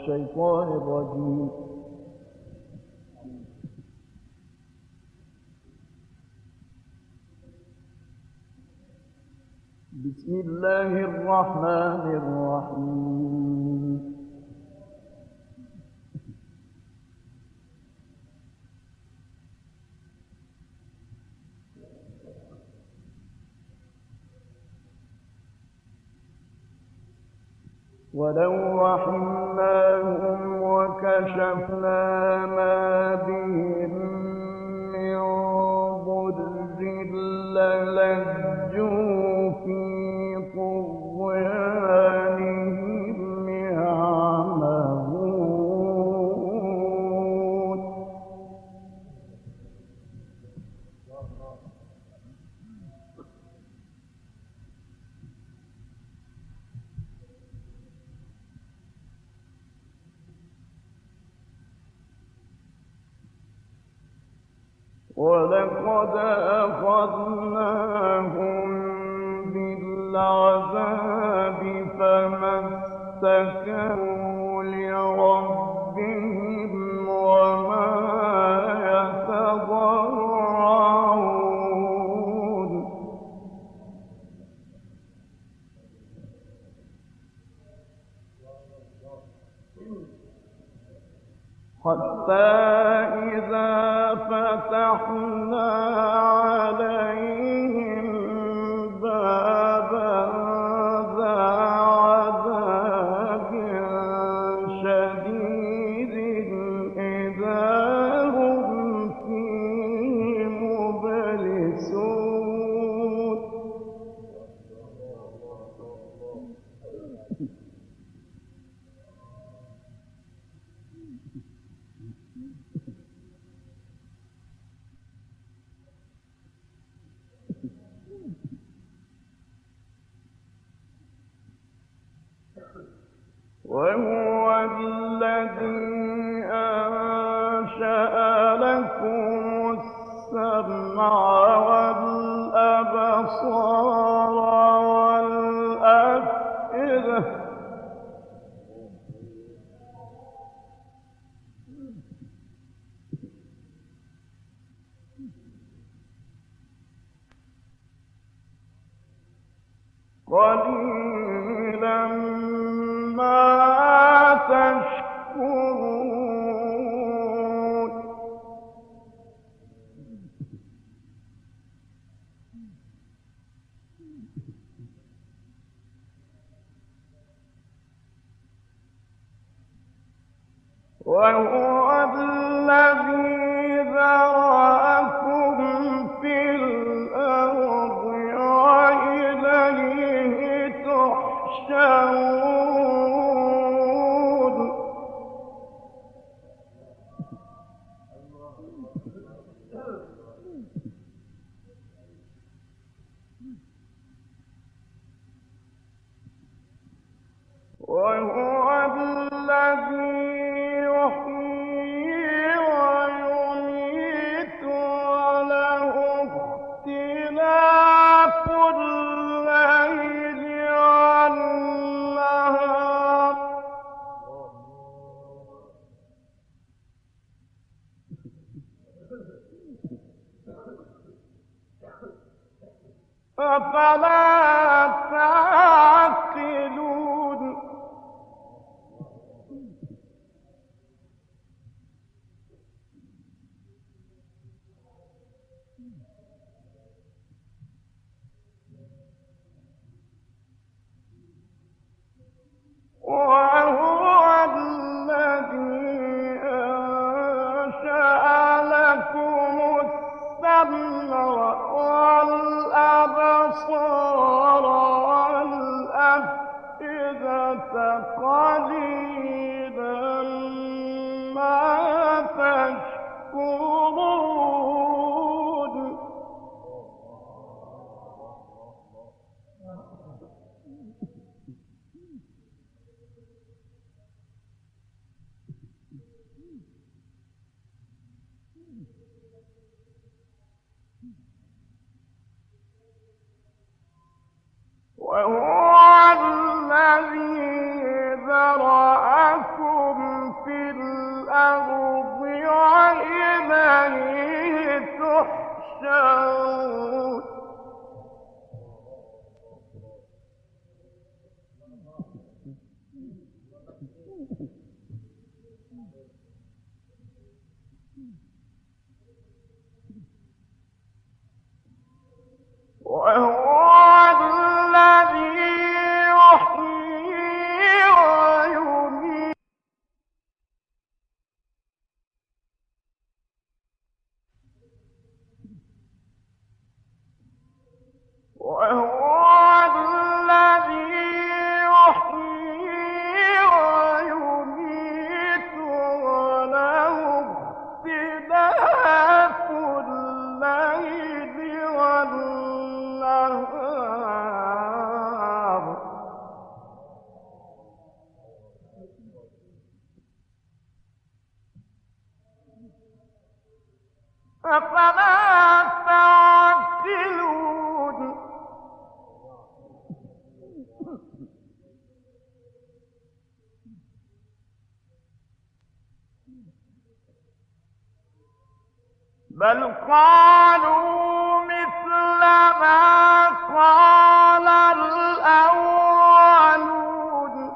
الشيطان الرجيم. بسم الله الرحمن الرحيم. ولو رحمناهم وكشفنا ما بهم من ضر للجوا في طغيانهم يعمهون. ولقد أخذناهم بالعذاب فما استكانوا لربهم وما يتضرعون. حتى إذا فتحنا عليهم بابا ذا عذاب شديد إذا هم فيه مبلسون. وهو الذي أنشأ لكم السمع والأبصار والأفئدة. قليلا ما تشكرون. وهو الذي ذرأكم في الأرض وإليه تحشرون. وهو الذي يحيي ويميت وله اختلاف الليل والنهار. أفلا تعقلون. وهو الذي أنشأ لكم السمع والأبصار والأفئدة قليلا ما تشكرون. وهو الذي ذرأكم أفلا تعقلون بل قالوا مثل ما قال الأولون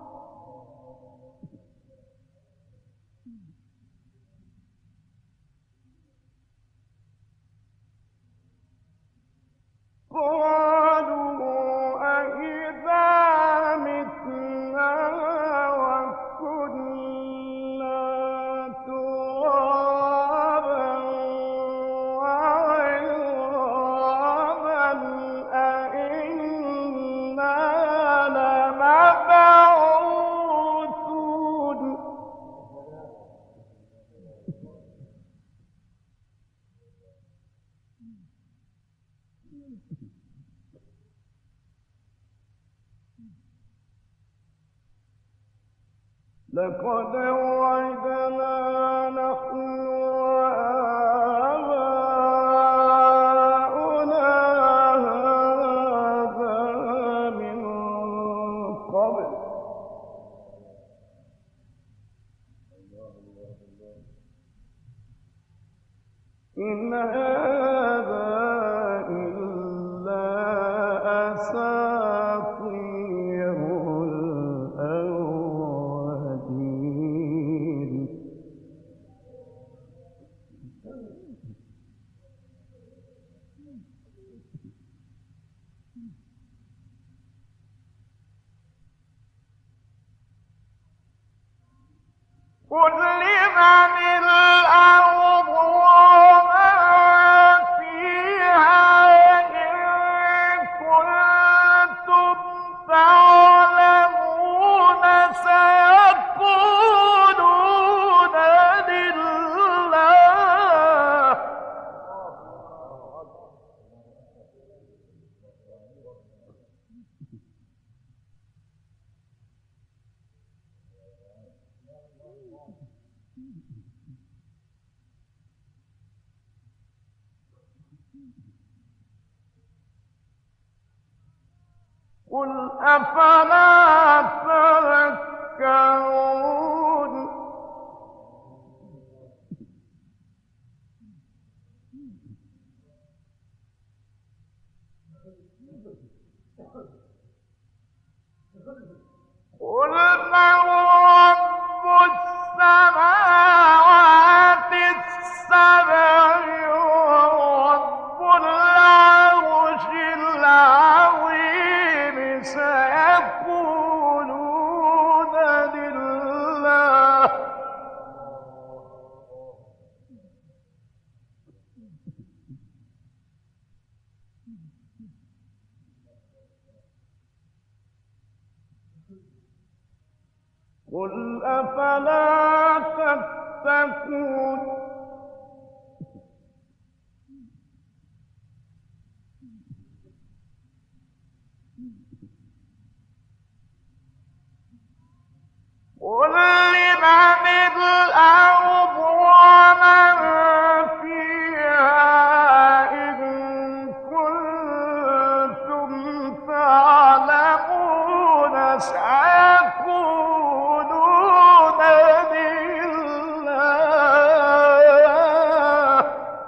قالوا أإذا متنا وكنا ترابا وعظاما أإنا لمبعوثون لقد وعدنا نحن وآباؤنا هذا من قبل إن هذا إلا أساطير الأولين قل لمن الأرض ومن فيها إن كنتم تعلمون سيقولون لله قل أفلا تذكرون قل من رب السماوات السبع ورب العرش العظيم سيقولون لله قل أفلا تتقون قل لمن الأرض ومن فيها إن كنتم تعلمون سيقولون لله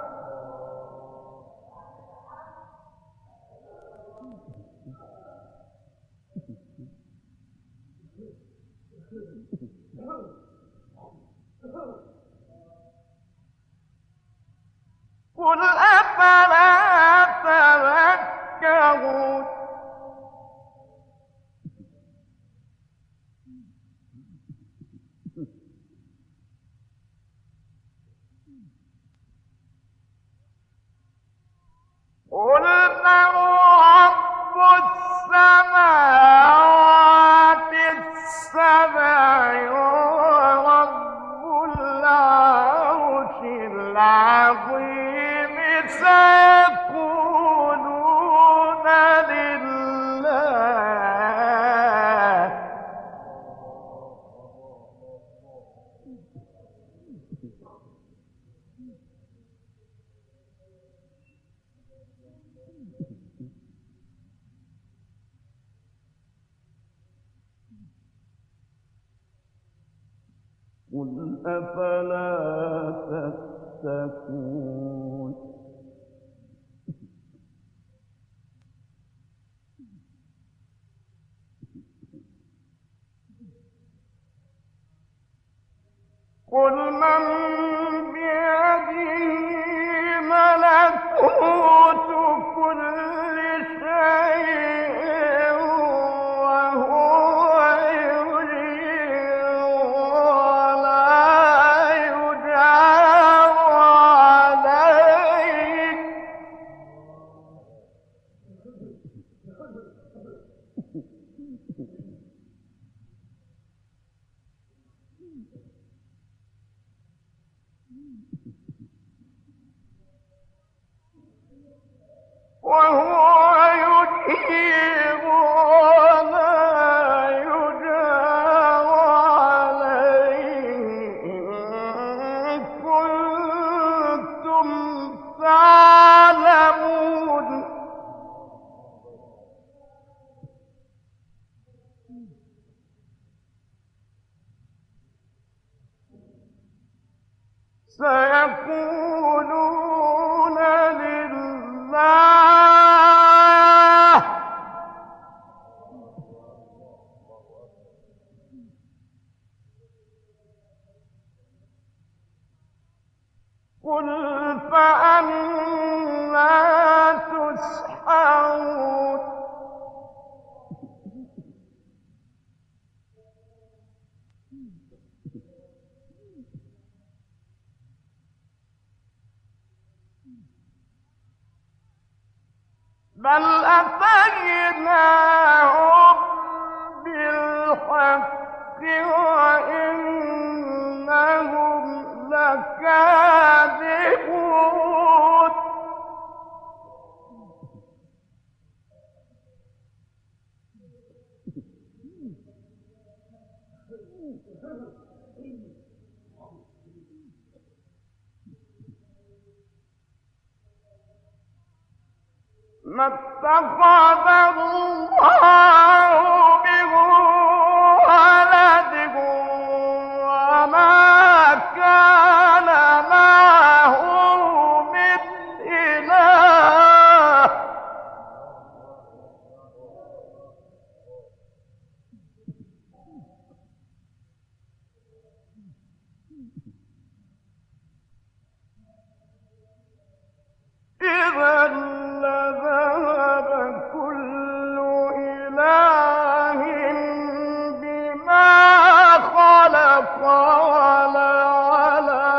قل أفلا تذكرون قل من رب السماوات السبع ورب العرش العظيم سيقولون لله قل أفلا تتقون قل من بيده ملكوت كل شيء وهو يجير ولا يجار عليه وهو يجير ولا يجار عليه إن كنتم تعلمون سيقولون لله قل فأنى تسحرون بل أتيناهم بالحق وإنهم لكاذبون ما اتخذ الله من ولد وما كان معه من إله إذا لذهب كل إله بما خلق ولعلى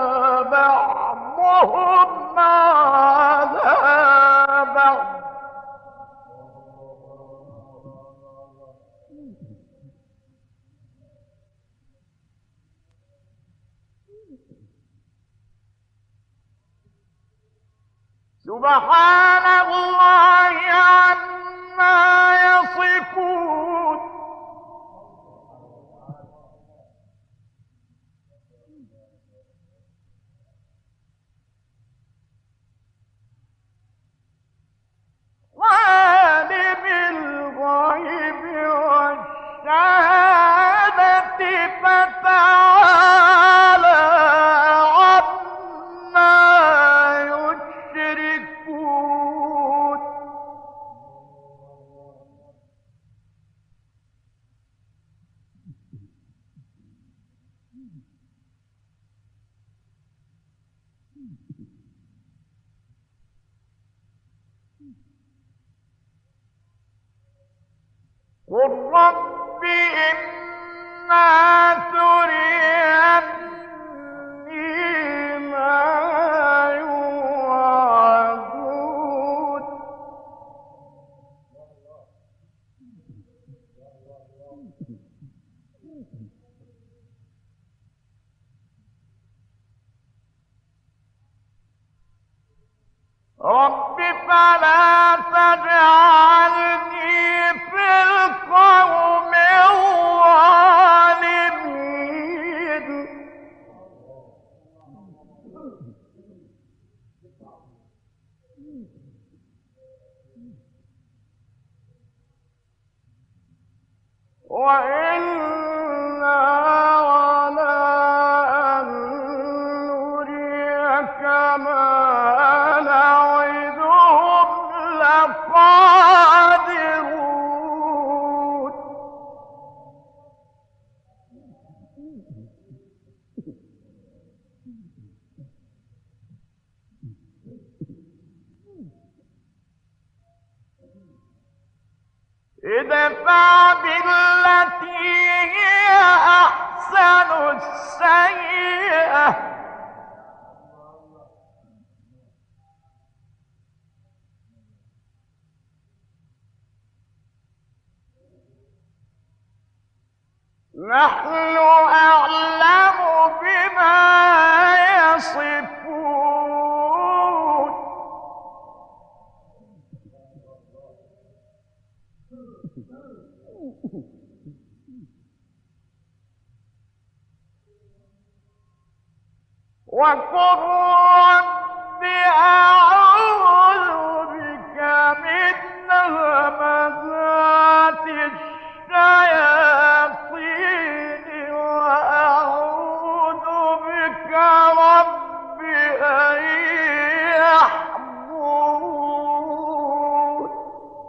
بعضهم على بعض سبحان الله عما يصفون عالم الغيب والشهادة فتعالى عما يشركون قل رب إما تريني ما يوعدون رب فلا تجعلني في القوم الظالمين وإنا على ادفع بالتي هي أحسن السيئة نحن أعلم بما يصفون وقل رب أعوذ بك من همزات الشياطين وأعوذ بك رب أن يحضرون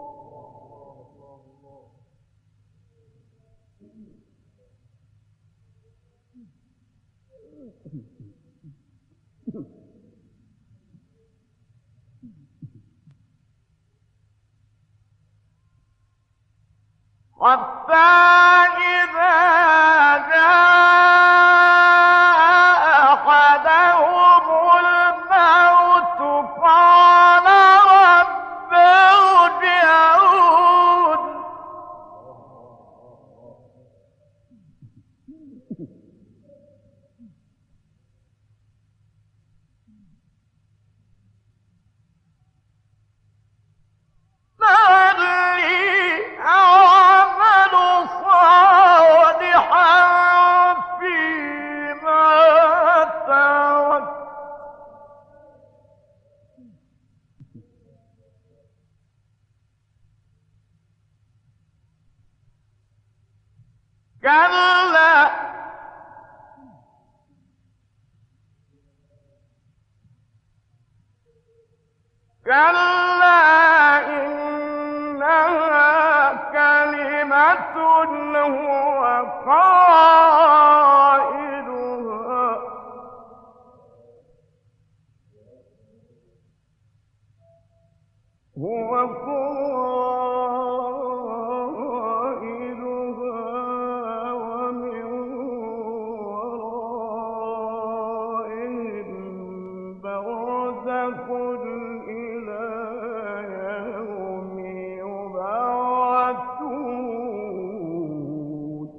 حتى إذا جاء أحدهم الموت قال رب ارجعون لعلي أعمل صالحا فيما تركت كلا كلا إنها كلمة هو قائلها هو قائلها ومن ورائهم برزخ إلى يوم يبعثون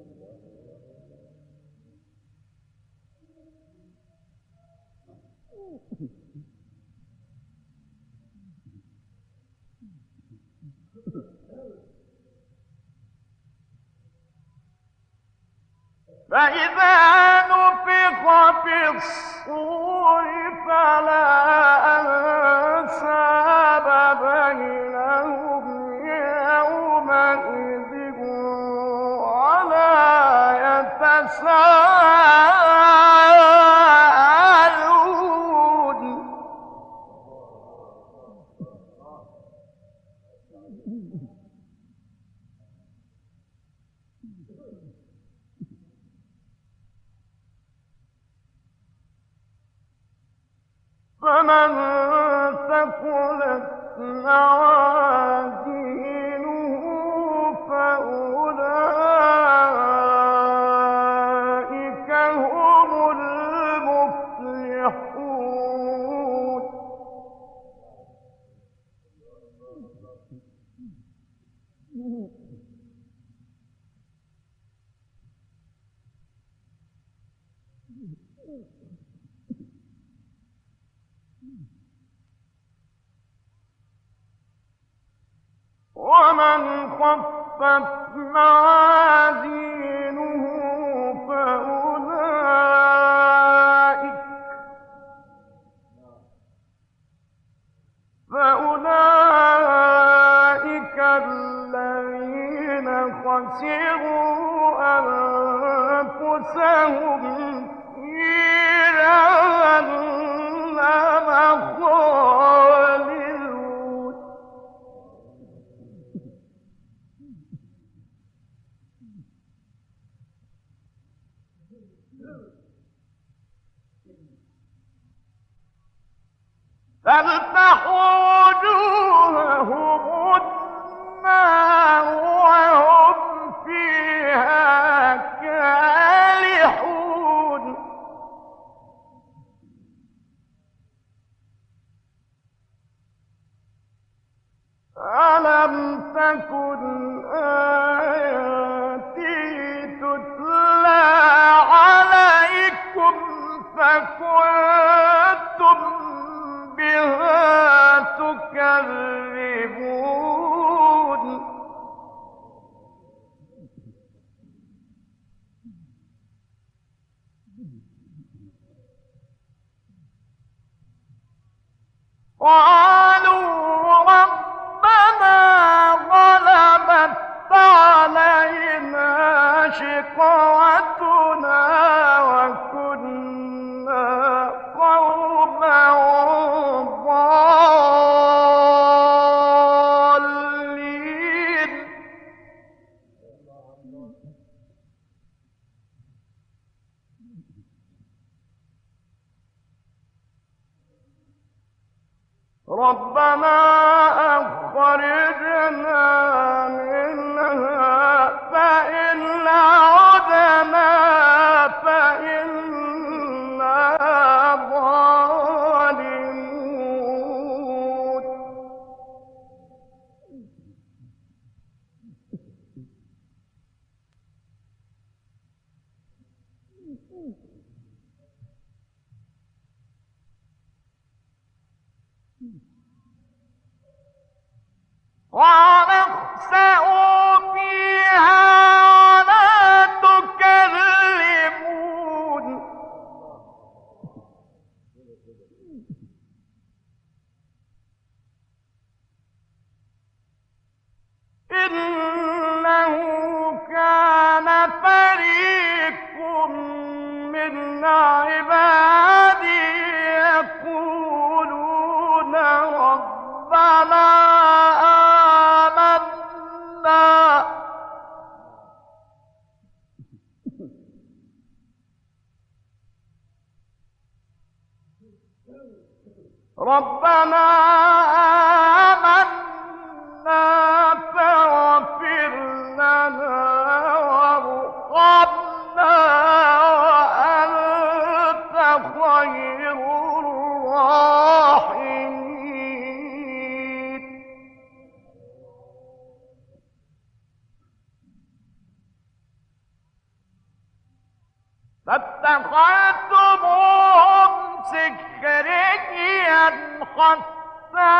فإذا نفخ في الصور فلا أنساب بينهم يومئذ ولا يتساءلون فمن ثقلت موازينه فأولئك هم المفلحون ومن خفت موازينه فأولئك الذين خسروا أنفسهم في جهنم خالدون تلفح وجوههم النار وهم فيها كالحون ألم تكن آياتي تتلى عليكم فكنتم بها تكذبون قالوا ربنا غلبت علينا شقوتنا وكنا قوما ضالين ربنا أخرجنا منها فإن عدنا فإنا ظالمون قال اخسئوا فيها ولا تكلمون إنه كان فريق من عبادي يقولون ربنا ربنا آمنا فاغفر لنا وارحمنا وأنت خير الراحمين فاتخذتموهم سخريا حتى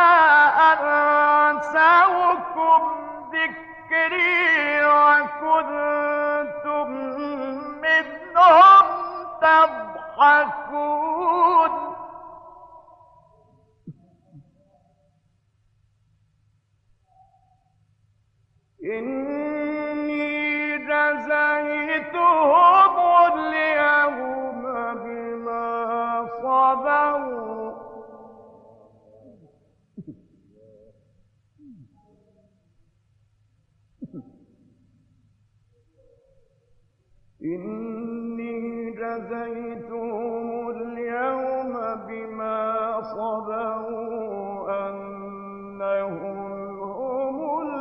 أنسوكم ذكري وكنتم منهم تضحكون إني جزيتهم اليوم بما صبروا إني جزيتهم اليوم بما صبروا أنهم هم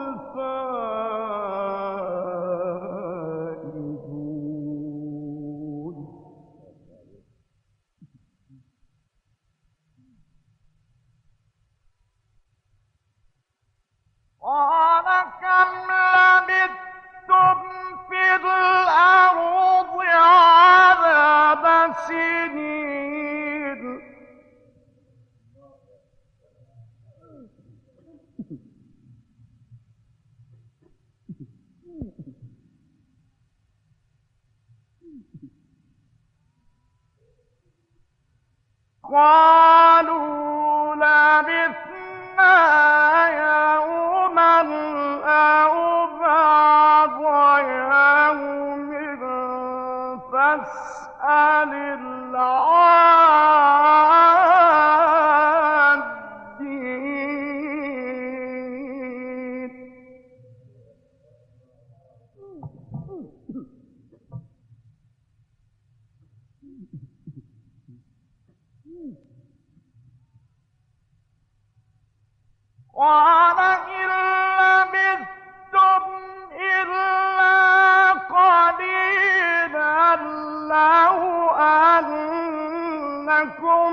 الفائزون قال كم لبثتم في الأرض عدد سنين قالوا لبثنا يوما أو بعض يوم فاسأل العادين قال إن لبثتم إلا قليلا لو أنكم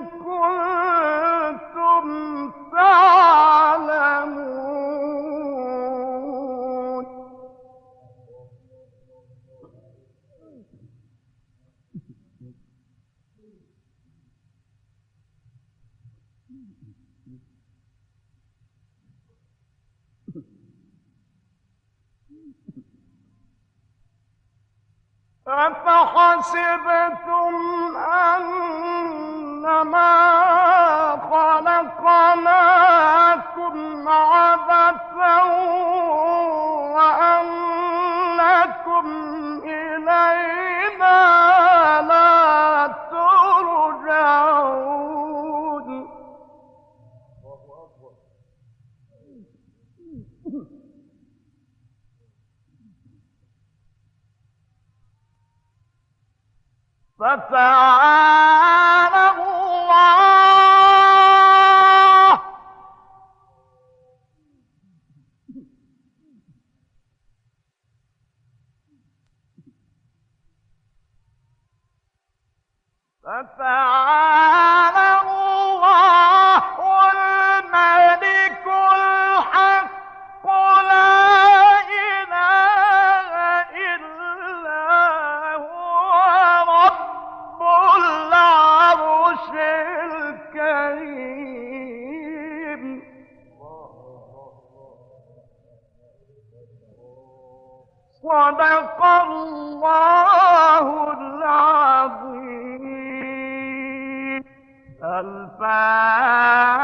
كنتم تعلمون. أفحسبتم أنما خلقناكم عبثا وأنكم إلينا لا ترجعون. فتعالى الله الملك الحق لا إله إلا هو رب العرش الكريم. صدق الله العظيم. الفاتحة.